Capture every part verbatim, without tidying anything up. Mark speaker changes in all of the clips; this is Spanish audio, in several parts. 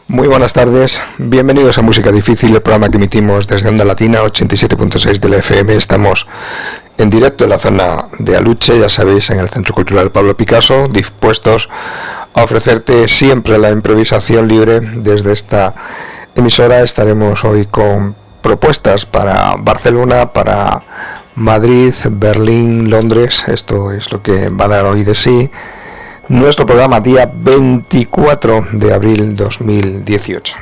Speaker 1: Muy buenas tardes, bienvenidos a Música Difícil, el programa que emitimos desde Onda Latina ochenta y siete punto seis de la F M. Estamos en directo en la zona de Aluche, ya sabéis, en el Centro Cultural Pablo Picasso, dispuestos a ofrecerte siempre la improvisación libre. Desde esta emisora estaremos hoy con propuestas para Barcelona, para Madrid, Berlín, Londres. Esto es lo que va a dar hoy de sí nuestro programa, día veinticuatro de abril dos mil dieciocho.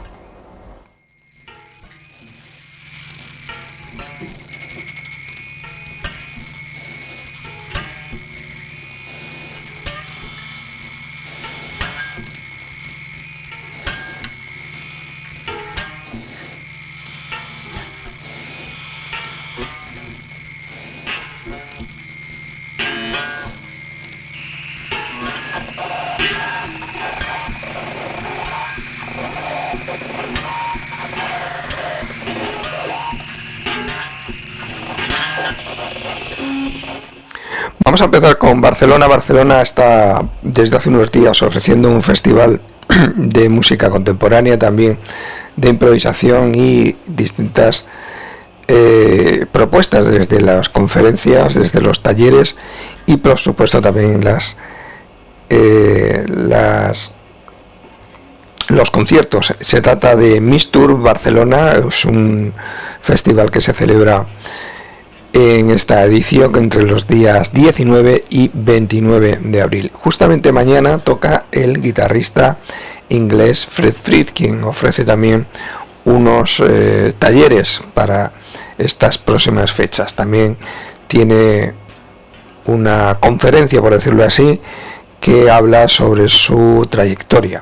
Speaker 1: Vamos a empezar con Barcelona. Barcelona está desde hace unos días ofreciendo un festival de música contemporánea, también de improvisación y distintas eh, propuestas desde las conferencias, desde los talleres y por supuesto también las, eh, las los conciertos. Se trata de Mistour Barcelona, es un festival que se celebra en esta edición entre los días diecinueve y veintinueve de abril. Justamente mañana toca el guitarrista inglés Fred Frith, quien ofrece también unos eh, talleres para estas próximas fechas. También tiene una conferencia, por decirlo así, que habla sobre su trayectoria.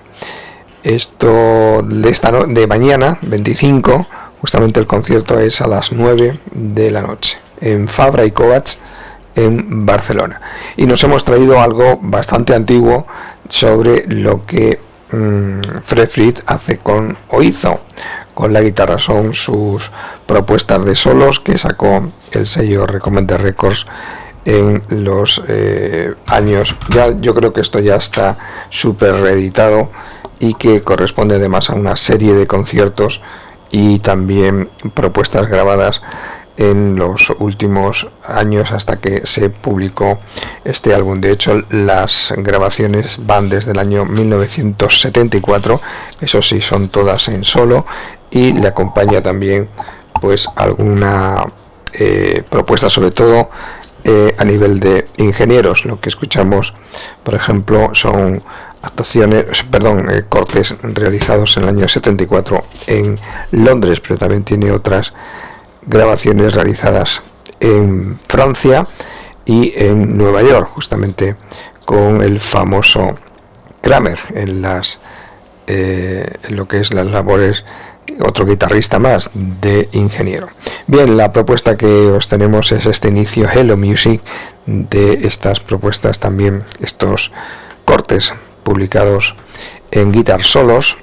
Speaker 1: Esto de, esta no- de mañana, veinticinco, justamente el concierto es a las nueve de la noche en Fabra y Coats en Barcelona, y nos hemos traído algo bastante antiguo sobre lo que mmm, Fred Frith hace con o hizo con la guitarra. Son sus propuestas de solos que sacó el sello Recommended Records en los eh, años, ya yo creo que esto ya está súper reeditado y que corresponde además a una serie de conciertos y también propuestas grabadas en los últimos años hasta que se publicó este álbum. De hecho, las grabaciones van desde el año mil novecientos setenta y cuatro, eso sí, son todas en solo, y le acompaña también pues alguna eh, propuesta, sobre todo eh, a nivel de ingenieros. Lo que escuchamos, por ejemplo, son actuaciones, perdón, eh, cortes realizados en el año setenta y cuatro en Londres, pero también tiene otras grabaciones realizadas en Francia y en Nueva York, justamente con el famoso Kramer en las eh, en lo que es las labores, otro guitarrista más de ingeniero. Bien, la propuesta que os tenemos es este inicio Hello Music, de estas propuestas también, estos cortes publicados en Guitar Solos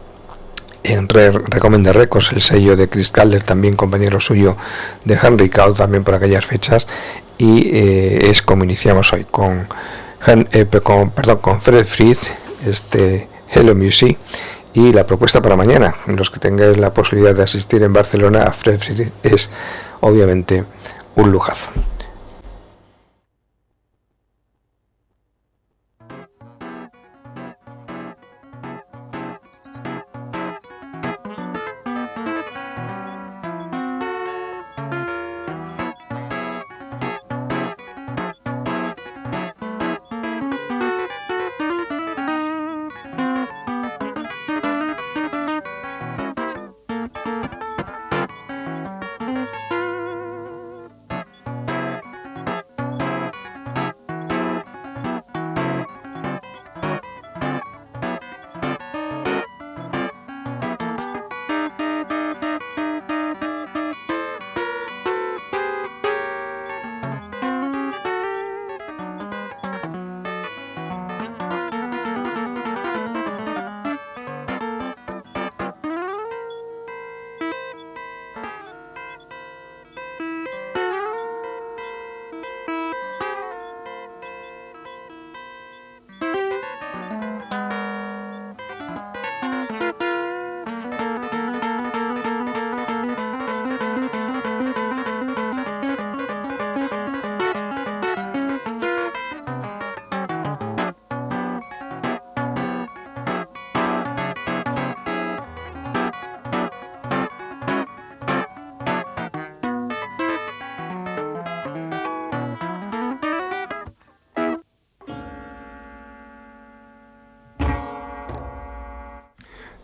Speaker 1: en Recommended Records, el sello de Chris Calder, también compañero suyo de Henry Cow, también por aquellas fechas, y eh, es como iniciamos hoy con, eh, con, perdón, con Fred Frith, este Hello Music, y la propuesta para mañana. Los que tengáis la posibilidad de asistir en Barcelona a Fred Frith es obviamente un lujazo.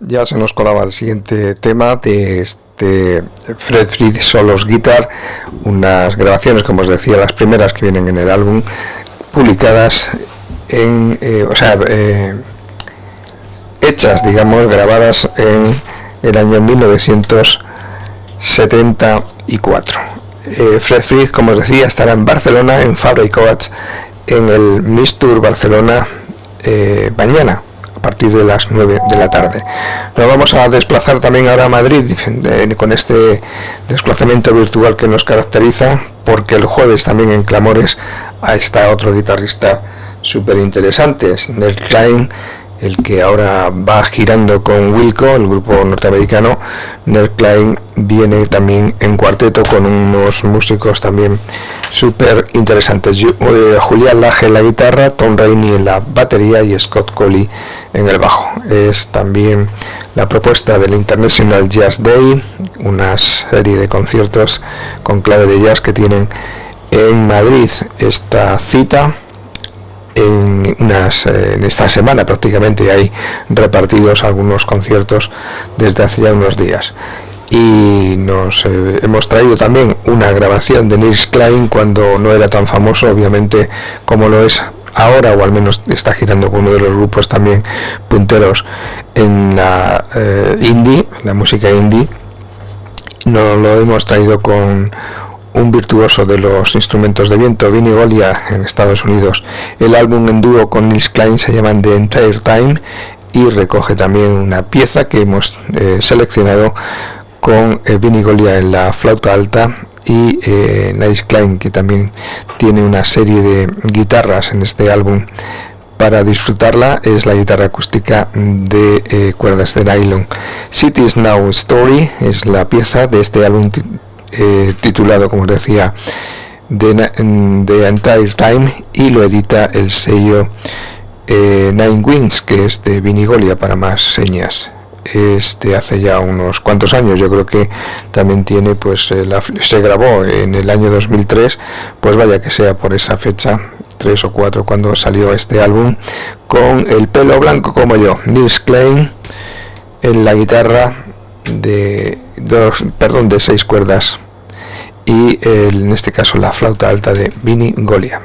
Speaker 1: Ya se nos colaba el siguiente tema de este Fred Frith Solos Guitar, unas grabaciones, como os decía, las primeras que vienen en el álbum, publicadas en, eh, o sea, eh, hechas, digamos, grabadas en el año mil novecientos setenta y cuatro. Eh, Fred Frith, como os decía, estará en Barcelona, en Fabra y Coats, en el Miss Tour Barcelona eh, mañana, a partir de las nueve de la tarde. Nos vamos a desplazar también ahora a Madrid eh, con este desplazamiento virtual que nos caracteriza, porque el jueves también en Clamores está otro guitarrista súper interesante, Nels Cline, el que ahora va girando con Wilco, el grupo norteamericano. Nels Cline viene también en cuarteto con unos músicos también súper interesantes. Julián Laje en la guitarra, Tom Rainey en la batería y Scott Colley en el bajo. Es también la propuesta del International Jazz Day, una serie de conciertos con clave de jazz que tienen en Madrid. Esta cita en, unas, eh, en esta semana prácticamente hay repartidos algunos conciertos desde hace ya unos días. Y nos eh, hemos traído también una grabación de Nils Cline cuando no era tan famoso, obviamente, como lo es ahora, o al menos está girando con uno de los grupos también punteros en la eh, indie, la música indie. Nos lo hemos traído con un virtuoso de los instrumentos de viento, Vinny Golia, en Estados Unidos. El álbum en dúo con Nils Cline se llama The Entire Time y recoge también una pieza que hemos eh, seleccionado con eh, Vinny Golia en la flauta alta y eh, Nils Cline, que también tiene una serie de guitarras en este álbum para disfrutarla. Es la guitarra acústica de eh, cuerdas de nylon. Cities Now Story es la pieza de este álbum eh, titulado, como os decía, The, The Entire Time, y lo edita el sello eh, Nine Wings, que es de Vinny Golia para más señas. Es de hace ya unos cuantos años. Yo creo que también tiene, pues eh, la, se grabó en el año dos mil tres, pues vaya que sea por esa fecha, tres o cuatro, cuando salió este álbum, con el pelo blanco como yo, Nils Cline en la guitarra de dos, perdón, de seis cuerdas, y el, en este caso la flauta alta de Vinny Golia.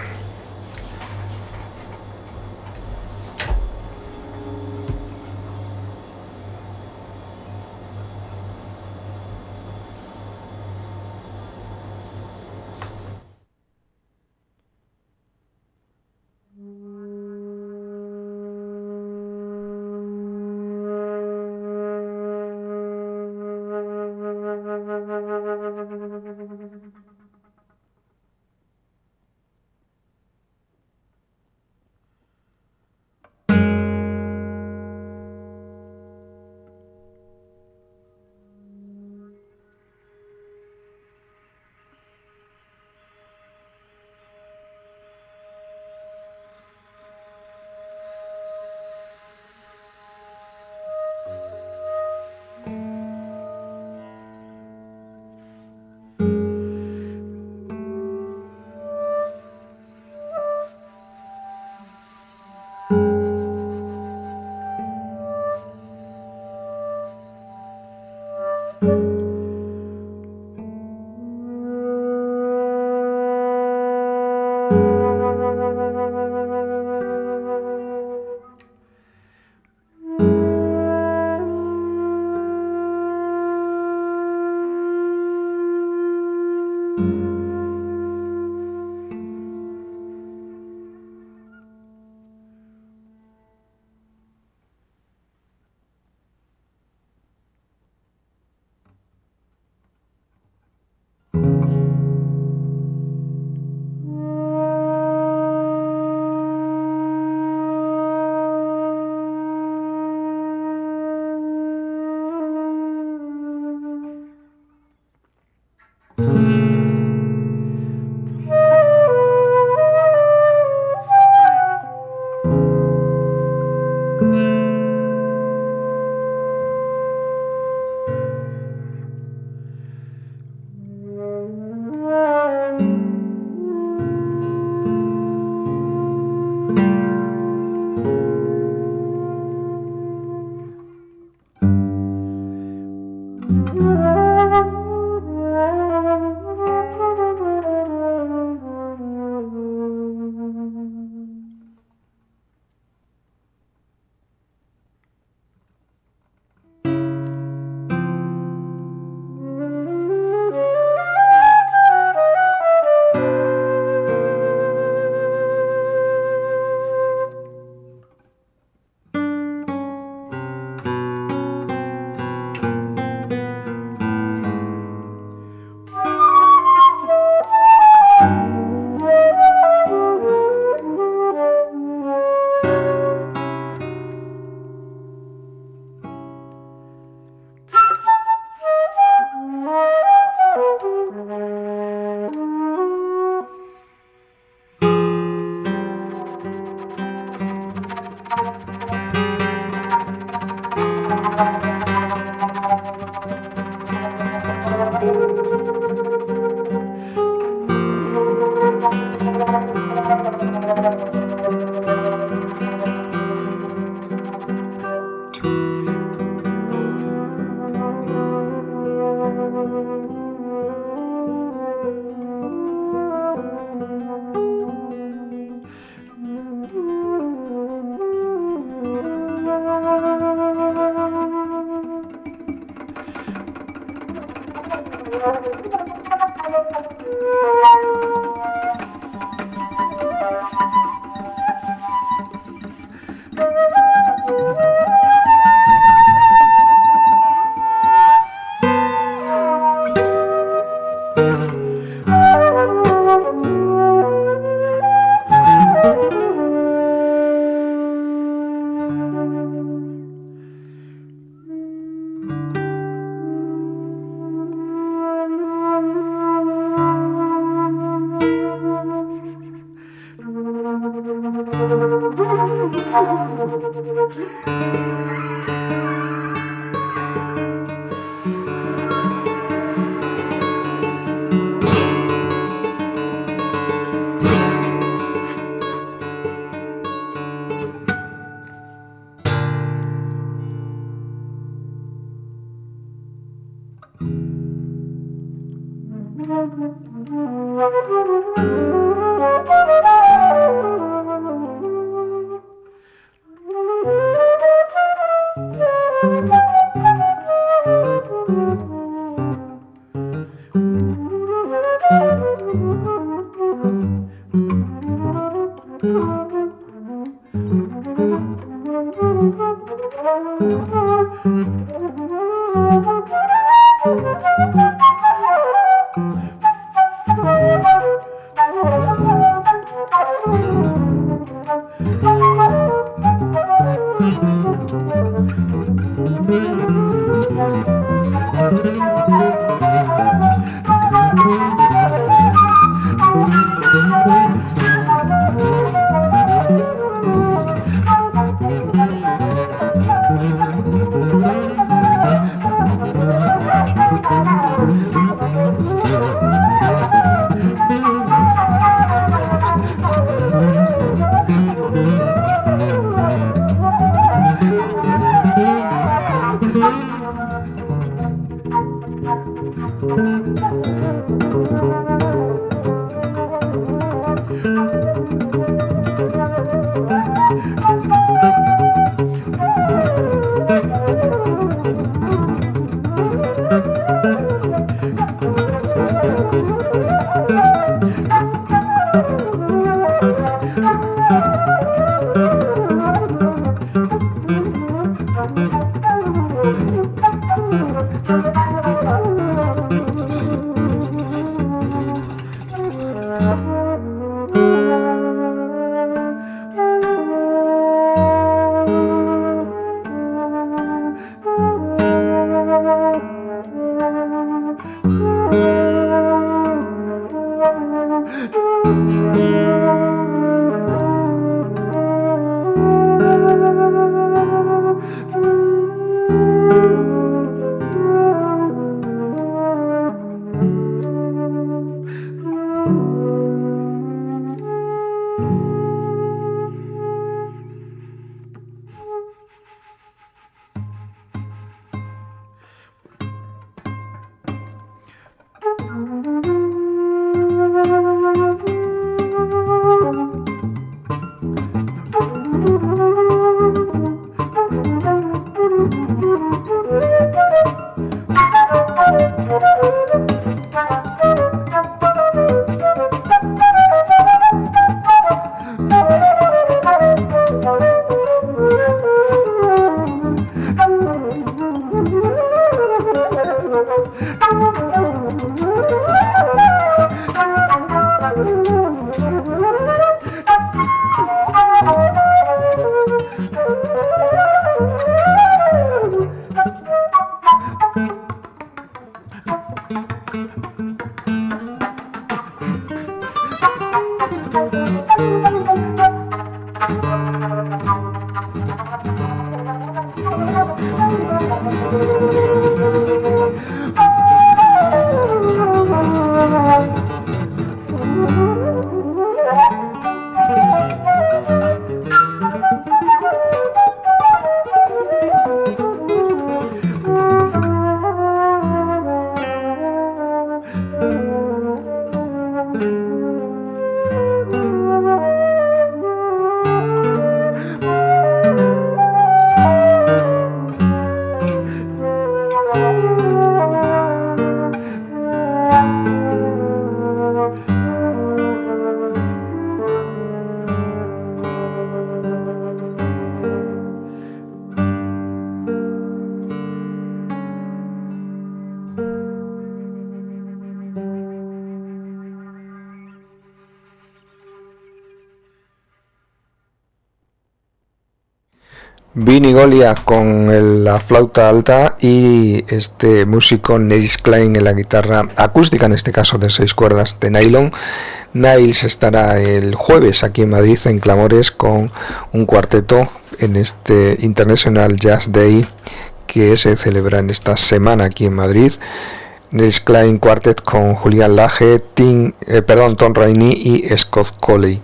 Speaker 1: Vinny Golia con el, la flauta alta y este músico Nils Klein en la guitarra acústica, en este caso de seis cuerdas de nylon. Niles estará el jueves aquí en Madrid en Clamores con un cuarteto en este International Jazz Day que se celebra en esta semana aquí en Madrid. Nils Klein Quartet con Julián Lage, Tim, eh, perdón, Tom Rainey y Scott Colley.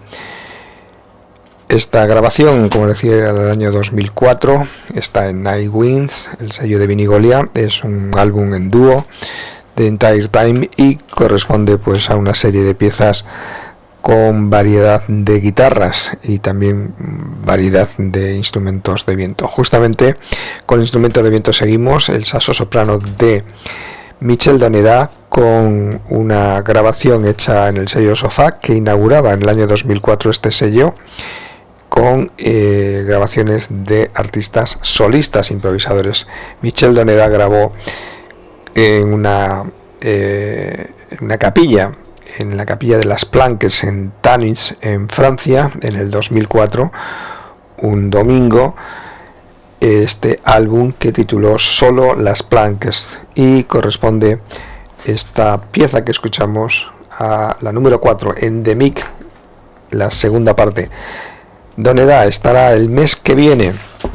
Speaker 1: Esta grabación, como decía, era del año dos mil cuatro, está en Night Winds, el sello de Vinny Golia, es un álbum en dúo de Entire Time y corresponde pues a una serie de piezas con variedad de guitarras y también variedad de instrumentos de viento. Justamente con instrumentos de viento seguimos, el saxo soprano de Michel Doneda con una grabación hecha en el sello Sofá que inauguraba en el año dos mil cuatro este sello, con eh, grabaciones de artistas solistas improvisadores. Michel Doneda grabó en una, eh, en una capilla, en la capilla de las Planques en Tanis, en Francia, en el dos mil cuatro, un domingo, este álbum que tituló Solo las Planques, y corresponde esta pieza que escuchamos a la número cuatro, Endemic, la segunda parte. Doneda estará el mes que viene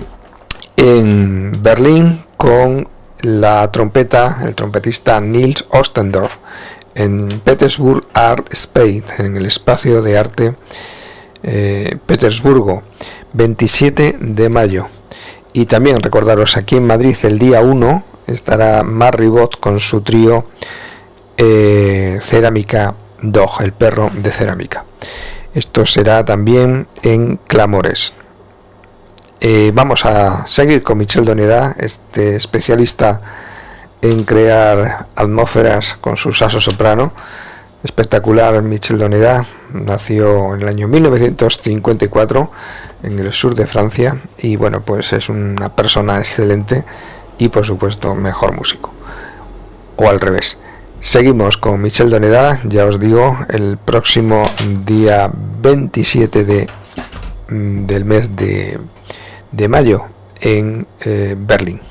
Speaker 1: en Berlín con la trompeta, el trompetista Nils Ostendorf, en Petersburg Art Space, en el espacio de arte eh, Petersburgo, veintisiete de mayo. Y también recordaros, aquí en Madrid el día uno estará Marc Ribot con su trío eh, Cerámica Dog, el perro de cerámica. Esto será también en Clamores. Eh, vamos a seguir con Michel Doneda, este especialista en crear atmósferas con su saxo soprano. Espectacular. Michel Doneda nació en el año mil novecientos cincuenta y cuatro en el sur de Francia y bueno, pues es una persona excelente y por supuesto mejor músico, o al revés. Seguimos con Michel Doneda, ya os digo, el próximo día veintisiete de, del mes de, de mayo en eh, Berlín.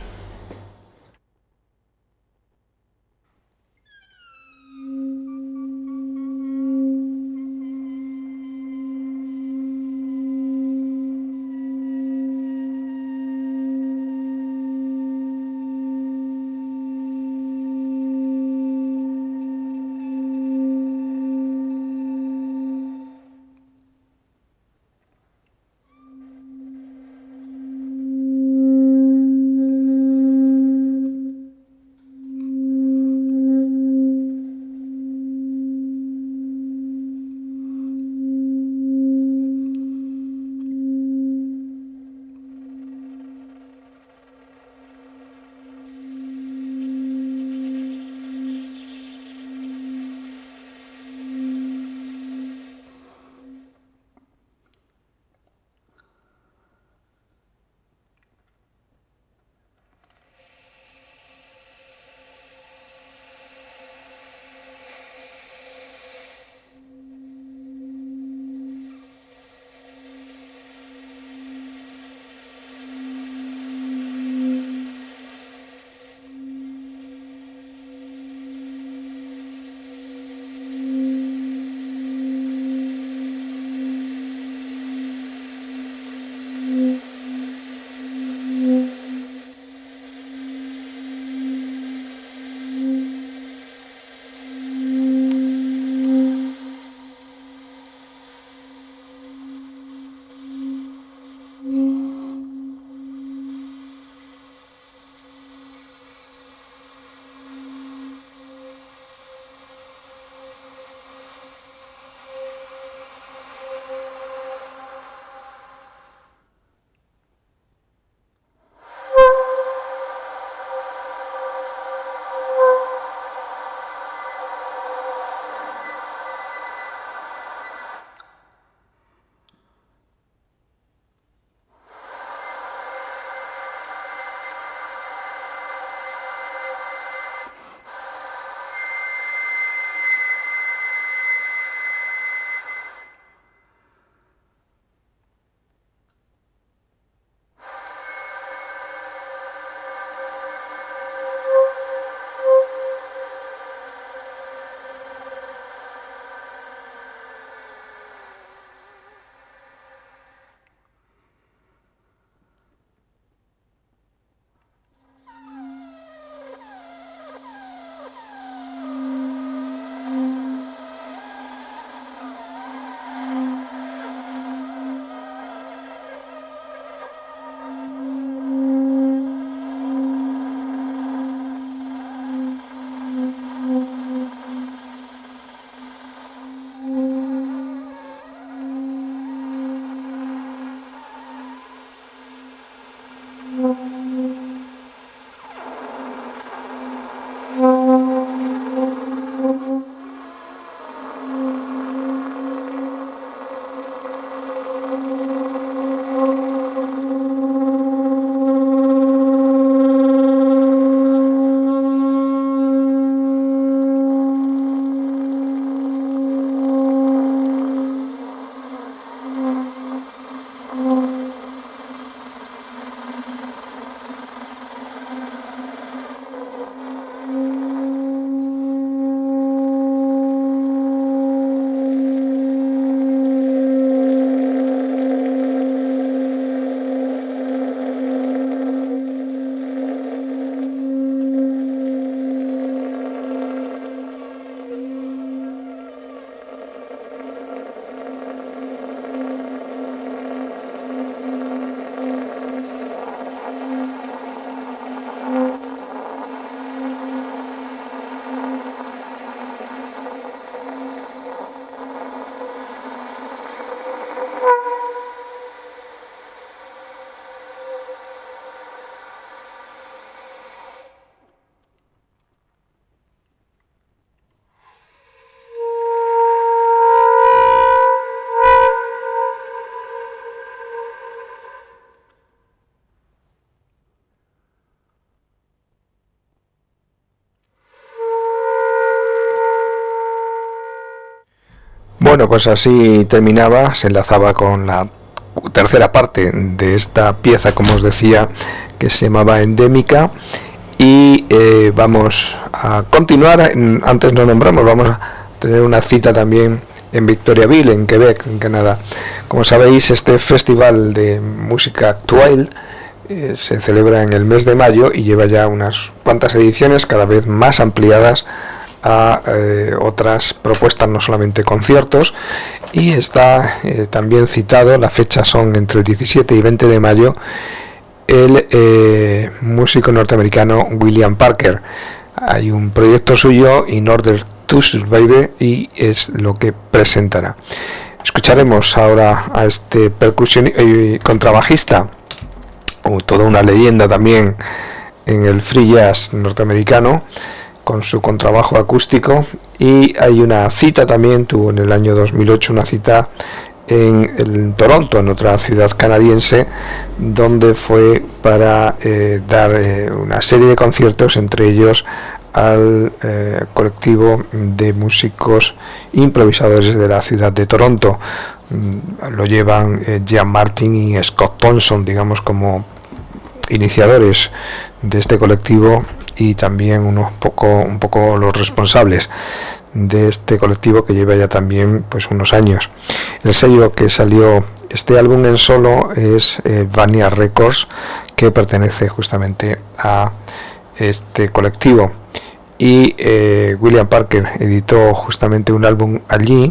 Speaker 1: Bueno, pues así terminaba, se enlazaba con la tercera parte de esta pieza, como os decía, que se llamaba Endémica. Y eh, vamos a continuar. Antes no nombramos, vamos a tener una cita también en Victoriaville, en Quebec, en Canadá. Como sabéis, este festival de música actual eh, se celebra en el mes de mayo y lleva ya unas cuantas ediciones, cada vez más ampliadas a eh, otras propuestas, no solamente conciertos, y está eh, también citado, las fechas son entre el diecisiete y veinte de mayo, el eh, músico norteamericano William Parker. Hay un proyecto suyo, In Order to Survive, y es lo que presentará. Escucharemos ahora a este percusionista y eh, contrabajista, o toda una leyenda también en el free jazz norteamericano, con su contrabajo acústico. Y hay una cita también, tuvo en el año dos mil ocho una cita en, en Toronto, en otra ciudad canadiense, donde fue para eh, dar eh, una serie de conciertos, entre ellos al eh, colectivo de músicos improvisadores de la ciudad de Toronto. Mm, lo llevan eh, Jean Martin y Scott Thompson, digamos, como iniciadores de este colectivo, y también unos poco, un poco los responsables de este colectivo, que lleva ya también pues unos años. El sello que salió este álbum en solo es eh, Vania Records, que pertenece justamente a este colectivo. Y eh, William Parker editó justamente un álbum allí,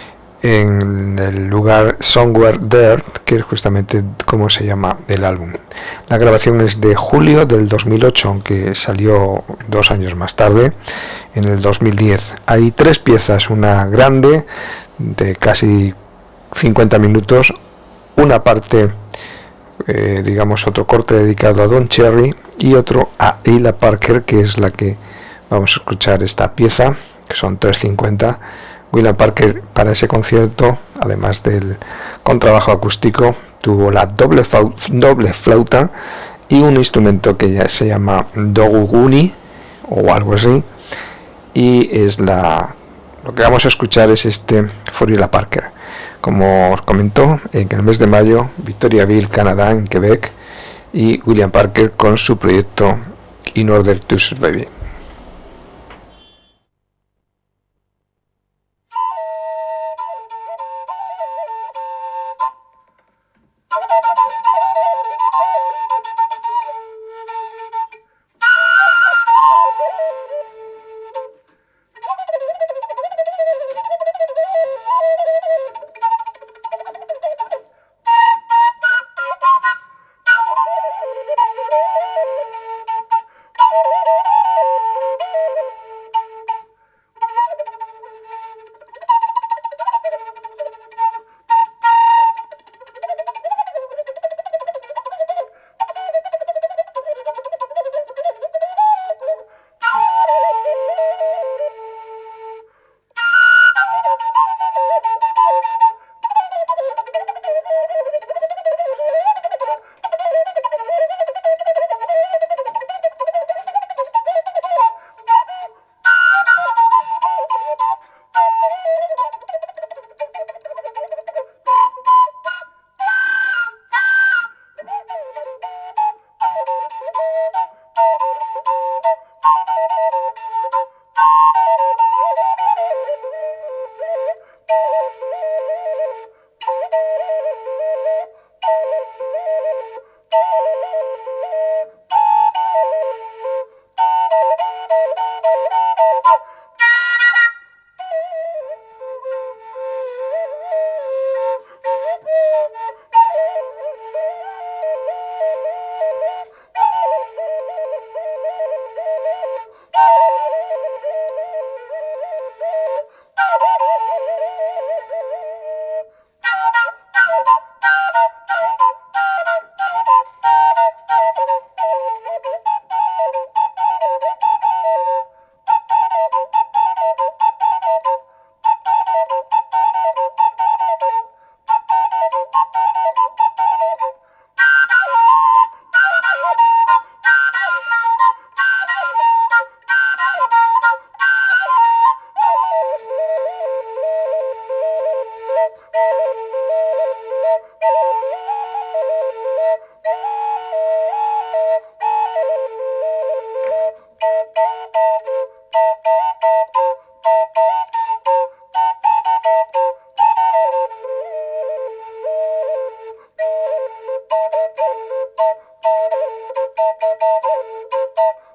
Speaker 1: en el lugar Somewhere There, que es justamente como se llama el álbum. La grabación es de julio del dos mil ocho, aunque salió dos años más tarde, en el dos mil diez. Hay tres piezas, una grande de casi cincuenta minutos, una parte, eh, digamos otro corte dedicado a Don Cherry, y otro a Ella Parker, que es la que vamos a escuchar esta pieza, que son tres cincuenta. William Parker, para ese concierto, además del contrabajo acústico, tuvo la doble, doble flauta y un instrumento que ya se llama doguguni o algo así, y es la lo que vamos a escuchar es este For Ella Parker. Como os comentó, en el mes de mayo, Victoriaville, Canadá, en Quebec, y William Parker con su proyecto In Order to Survive.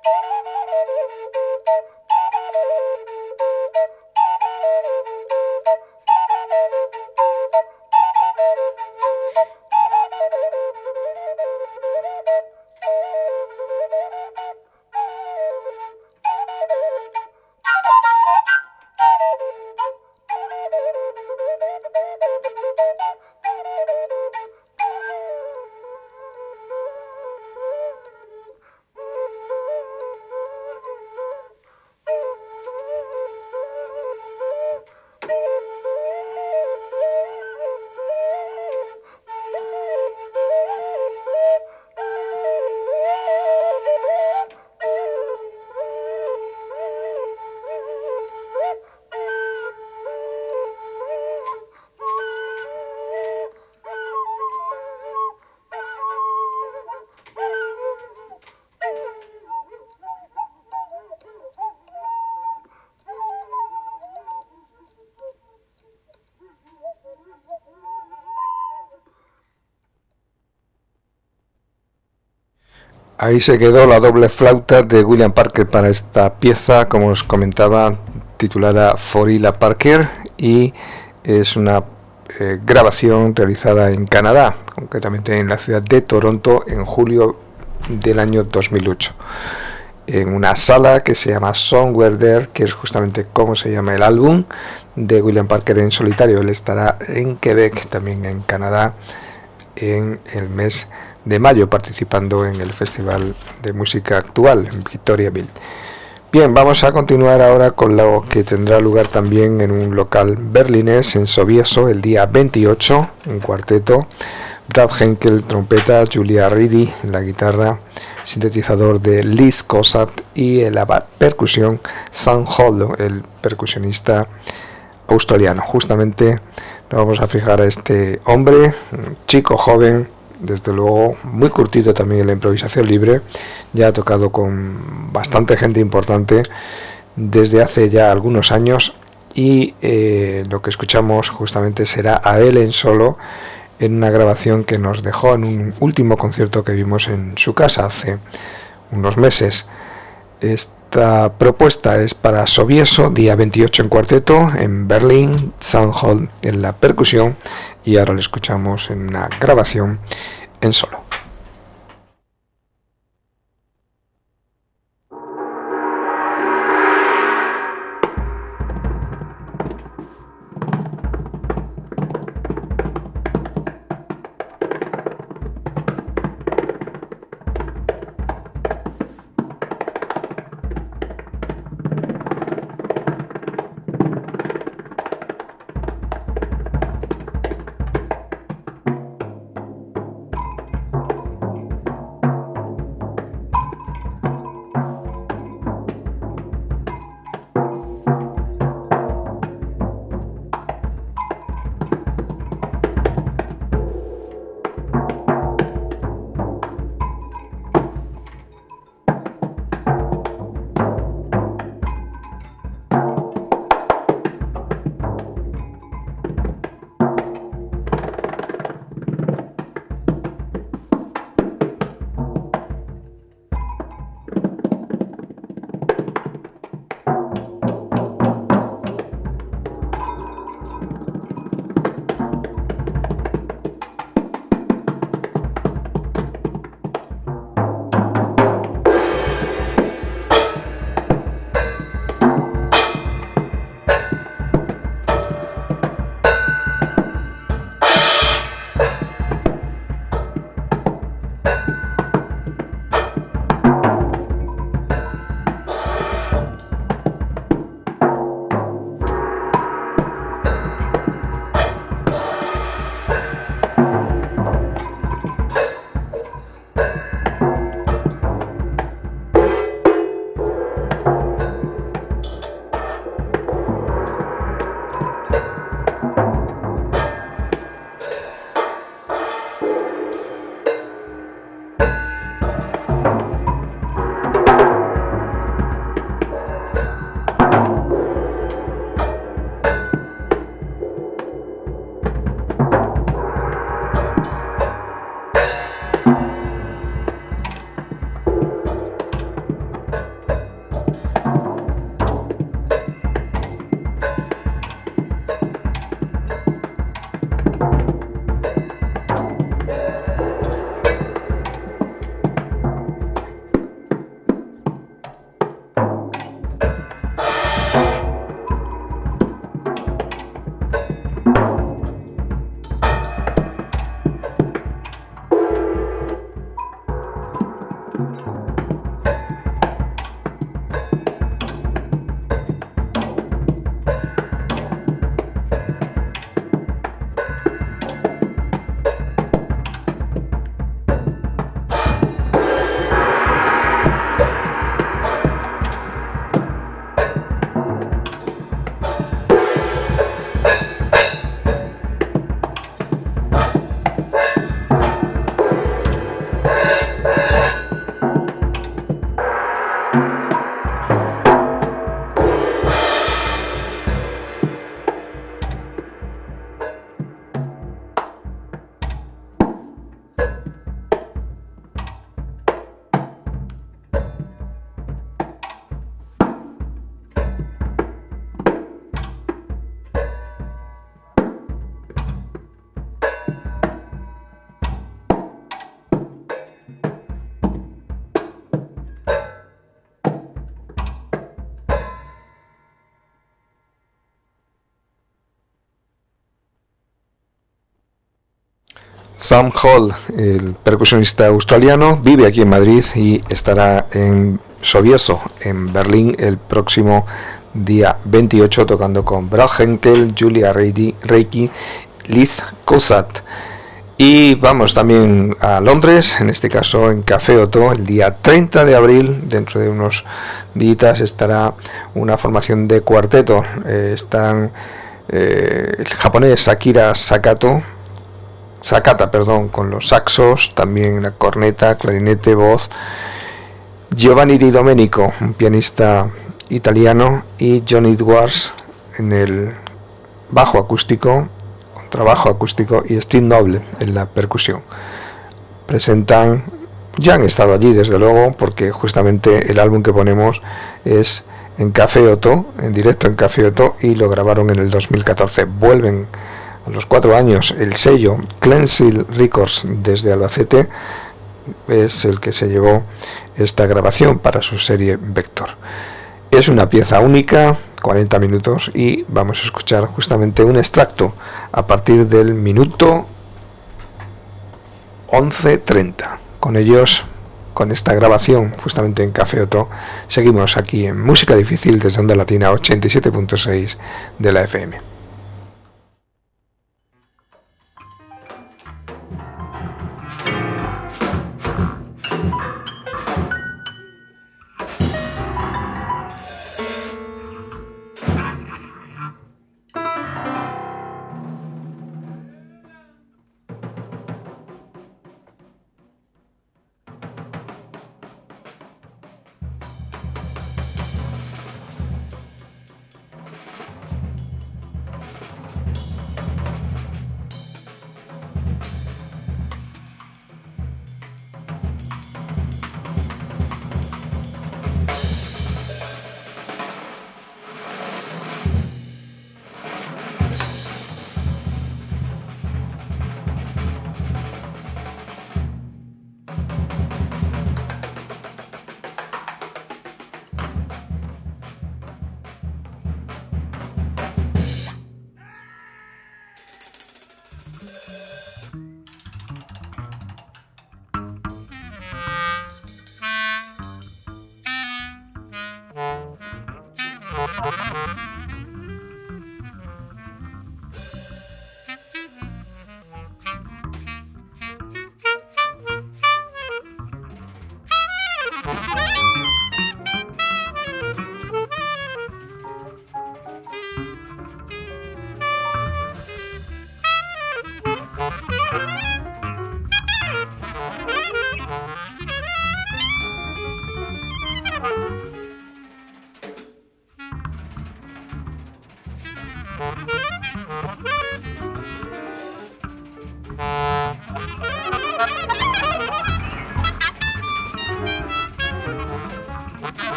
Speaker 1: Ahí se quedó la doble flauta de William Parker para esta pieza, como os comentaba, titulada Forilla Parker, y es una eh, grabación realizada en Canadá, concretamente en la ciudad de Toronto, en julio del año dos mil ocho, en una sala que se llama Somewhere There, que es justamente como se llama el álbum de William Parker en solitario. Él estará en Quebec, también en Canadá, en el mes de mayo, participando en el Festival de Música Actual en Victoriaville. Bien, vamos a continuar ahora con lo que tendrá lugar también en un local berlinés, en Sobieso, el día veintiocho, un cuarteto: Brad Henkel, trompeta; Julia Reedy, la guitarra; sintetizador de Liz Cossatt, y en la percusión Sam Holdo, el percusionista australiano. Justamente nos vamos a fijar a este hombre, un chico joven, desde luego muy curtido también en la improvisación libre. Ya ha tocado con bastante gente importante desde hace ya algunos años, y eh, lo que escuchamos justamente será a él en solo, en una grabación que nos dejó en un último concierto que vimos en su casa hace unos meses. Esta propuesta es para Sobieso, día veintiocho en cuarteto, en Berlín, Soundhall en la percusión, y ahora lo escuchamos en una grabación en solo. Sam Hall, el percusionista australiano, vive aquí en Madrid y estará en Sovieso, en Berlín, el próximo día veintiocho, tocando con Brad Henkel, Julia Reiki, Liz Cosat. Y vamos también a Londres, en este caso en Café Otto, el día treinta de abril, dentro de unos días, estará una formación de cuarteto. Eh, están eh, el japonés Akira Sakato, Sakata, perdón, con los saxos, también la corneta, clarinete, voz, Giovanni Di Domenico, un pianista italiano, y John Edwards en el bajo acústico, contrabajo acústico, y Steve Noble en la percusión. Presentan, ya han estado allí desde luego, porque justamente el álbum que ponemos es en Café Otto, en directo en Café Otto, y lo grabaron en el dos mil catorce. Vuelven a los cuatro años. El sello Clensil Records desde Albacete es el que se llevó esta grabación para su serie Vector. Es una pieza única, cuarenta minutos, y vamos a escuchar justamente un extracto a partir del minuto once treinta. Con ellos, con esta grabación justamente en Café Otto, seguimos aquí en Música Difícil desde Onda Latina ochenta y siete punto seis de la F M.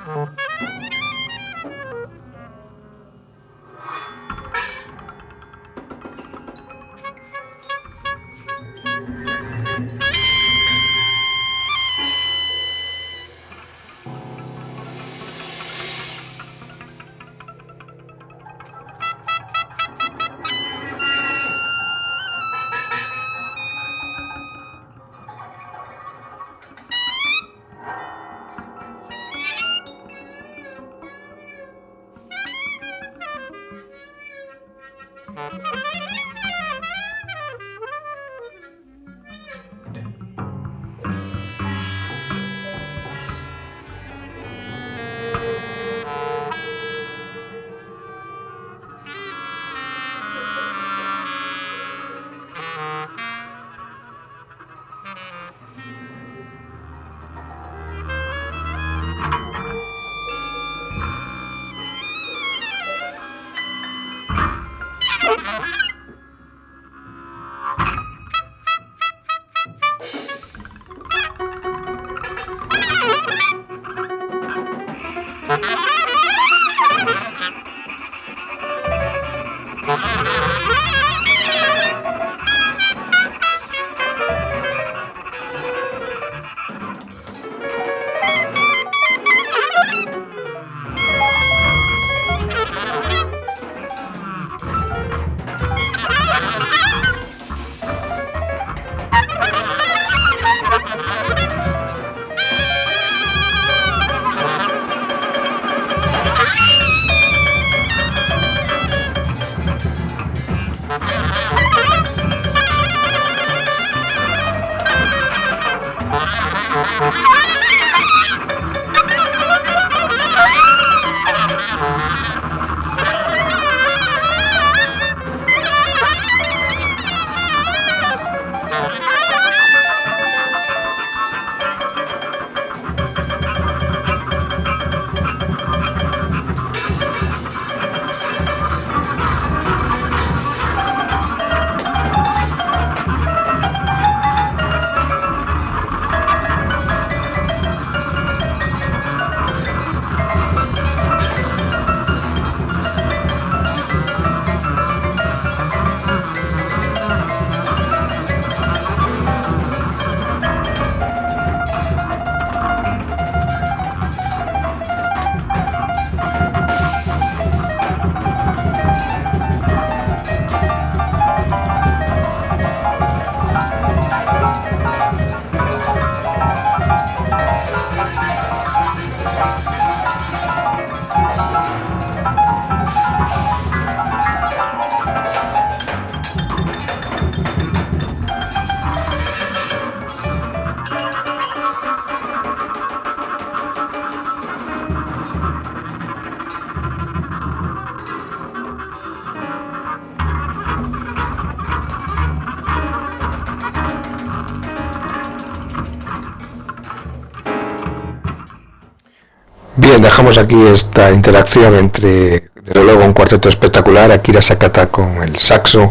Speaker 1: Bien, dejamos aquí esta interacción entre, desde luego, un cuarteto espectacular, Akira Sakata con el saxo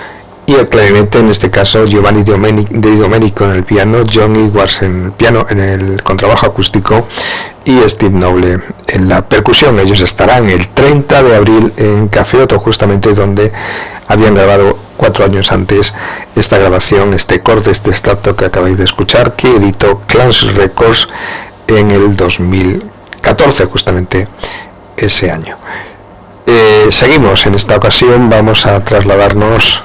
Speaker 1: y el clarinete, en este caso Giovanni Di Domenico en el piano, John Edwards en el piano, en el contrabajo acústico y Steve Noble en la percusión. Ellos estarán el treinta de abril en Café Otto, justamente donde habían grabado cuatro años antes esta grabación, este corte, este extracto que acabáis de escuchar, que editó Clans Records en el dos mil catorce, justamente ese año. Eh, seguimos en esta ocasión, vamos a trasladarnos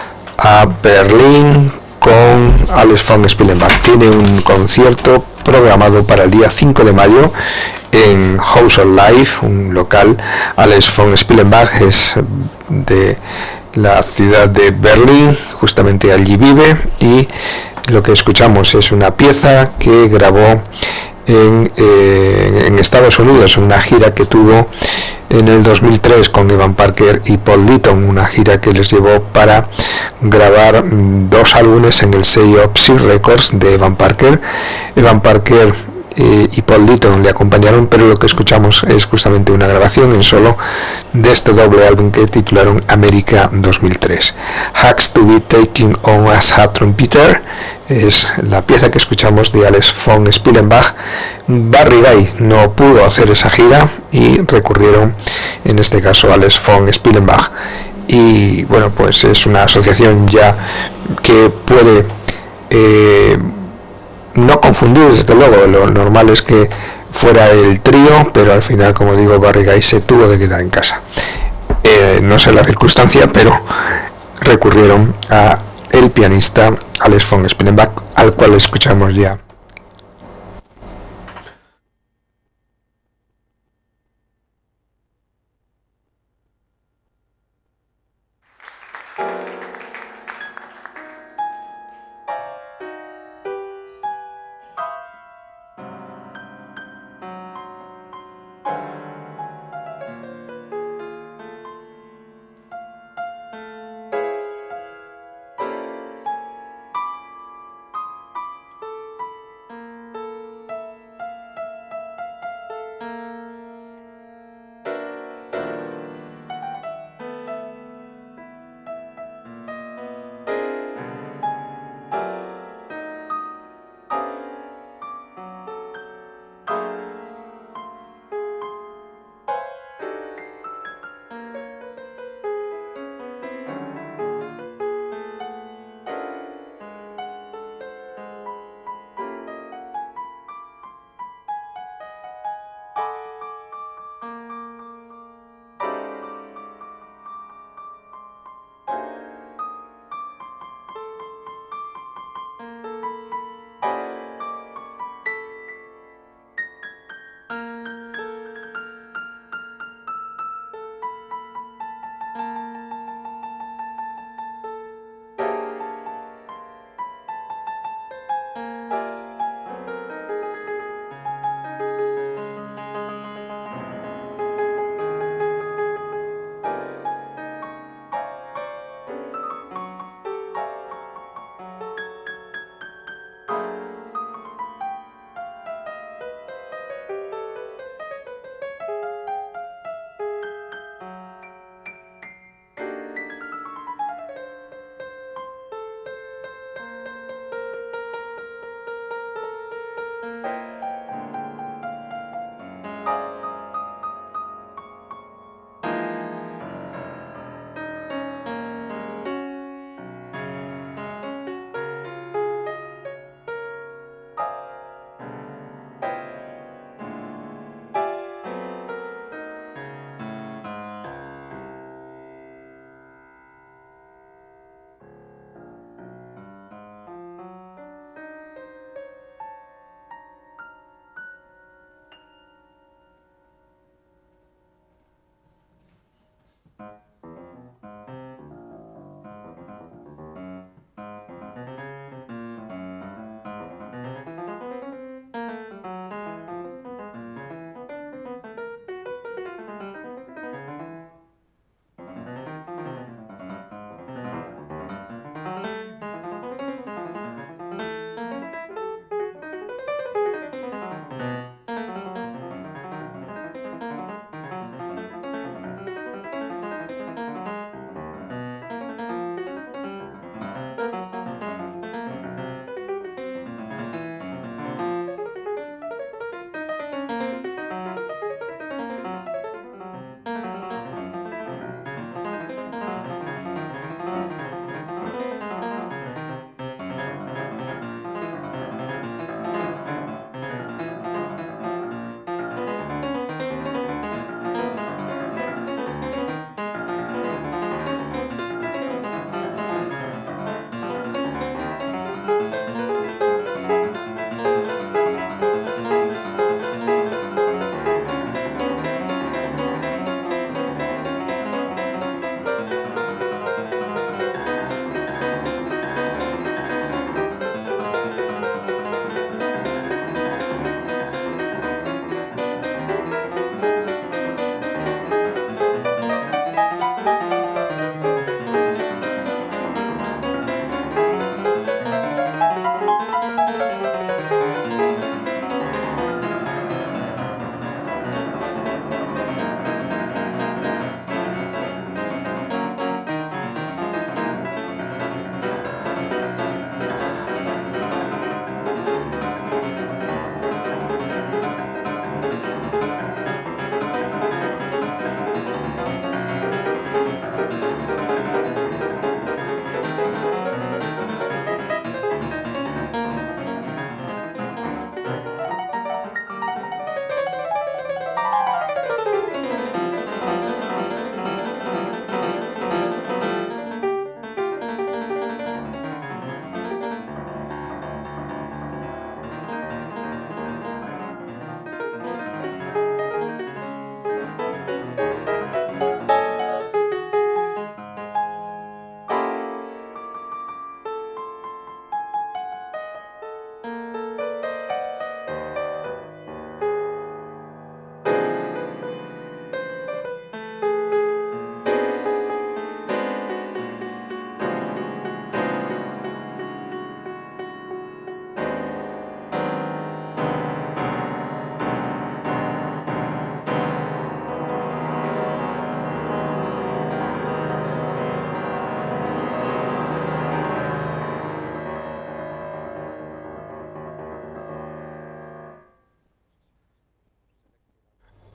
Speaker 1: a Berlín con Alex von Spielenbach. Tiene un concierto programado para el día cinco de mayo en House of Life, un local. Alex von Spielenbach es de la ciudad de Berlín, justamente allí vive, y lo que escuchamos es una pieza que grabó En, eh, en Estados Unidos, una gira que tuvo en el dos mil tres con Evan Parker y Paul Deaton, una gira que les llevó para grabar mm, dos álbumes en el sello Psy Records de Evan Parker. Evan Parker eh, y Paul Deaton le acompañaron, pero lo que escuchamos es justamente una grabación en solo de este doble álbum que titularon America dos mil tres. Hacks to be Taken on as a Trumpeter es la pieza que escuchamos de Alex von Spielenbach. Barry Guy no pudo hacer esa gira y recurrieron en este caso a Alex von Spielenbach, y bueno, pues es una asociación ya que puede eh, no confundir, desde luego. Lo normal es que fuera el trío, pero al final, como digo, Barry Guy se tuvo que quedar en casa. Eh, no sé la circunstancia, pero recurrieron a el pianista Alex von Spielenbach, al cual escuchamos ya.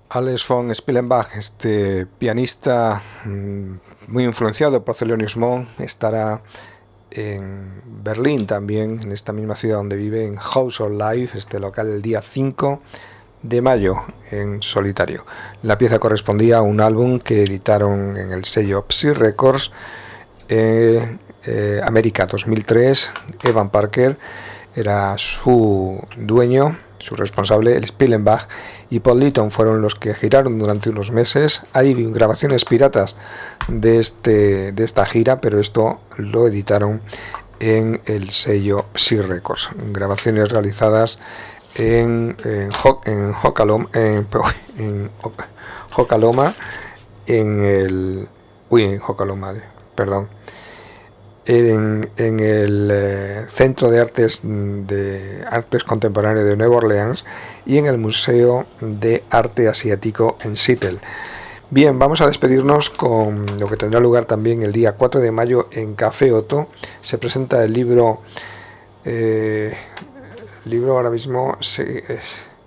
Speaker 1: Alex von Spielenbach, este pianista mmm, muy influenciado por Thelonious Monk, estará en Berlín también, en esta misma ciudad donde vive, en House of Life, este local, el día cinco de mayo, en solitario. La pieza correspondía a un álbum que editaron en el sello Psy Records, eh, eh, América dos mil tres. Evan Parker era su dueño, su responsable. El Spielenbach y Paul Litton fueron los que giraron durante unos meses. Hay grabaciones piratas de, este, de esta gira, pero esto lo editaron en el sello Psy Records. Grabaciones realizadas en, en, en, Jocaloma, en, en Jocaloma, en el... Uy, en Jocaloma, perdón. En, en el eh, Centro de Artes de Artes Contemporáneas de Nueva Orleans y en el Museo de Arte Asiático en Seattle. Bien, vamos a despedirnos con lo que tendrá lugar también el día cuatro de mayo en Café Otto. Se presenta el libro, eh, el libro ahora mismo, se, eh,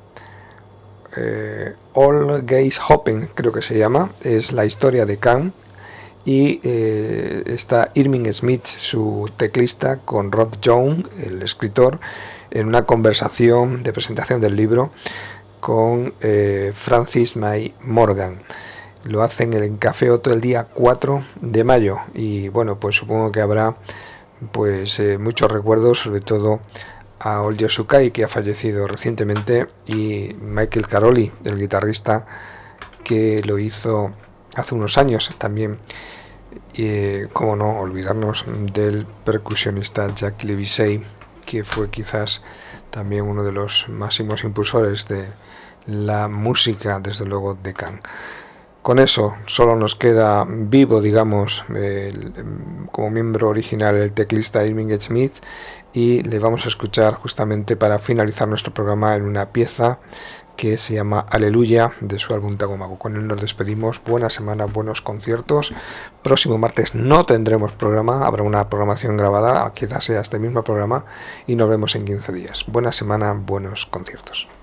Speaker 1: eh, All Gays Hopping, creo que se llama, es la historia de Can. Y eh, está Irving Smith, su teclista, con Rob Young, el escritor, en una conversación de presentación del libro con eh, Francis May Morgan. Lo hacen en el Café Otto el día cuatro de mayo y bueno, pues supongo que habrá pues eh, muchos recuerdos, sobre todo a Oljo Sukai, que ha fallecido recientemente, y Michael Caroli, el guitarrista que lo hizo hace unos años también. Y eh, cómo no olvidarnos del percusionista Jacques Livesey, que fue quizás también uno de los máximos impulsores de la música, desde luego, de Can. Con eso solo nos queda vivo, digamos, el, como miembro original, el teclista Irving Smith, y le vamos a escuchar justamente para finalizar nuestro programa en una pieza que se llama Aleluya, de su álbum Tagomago. Con él nos despedimos. Buena semana, buenos conciertos. Próximo martes no tendremos programa, habrá una programación grabada, quizás sea este mismo programa, y nos vemos en quince días. Buena semana, buenos conciertos.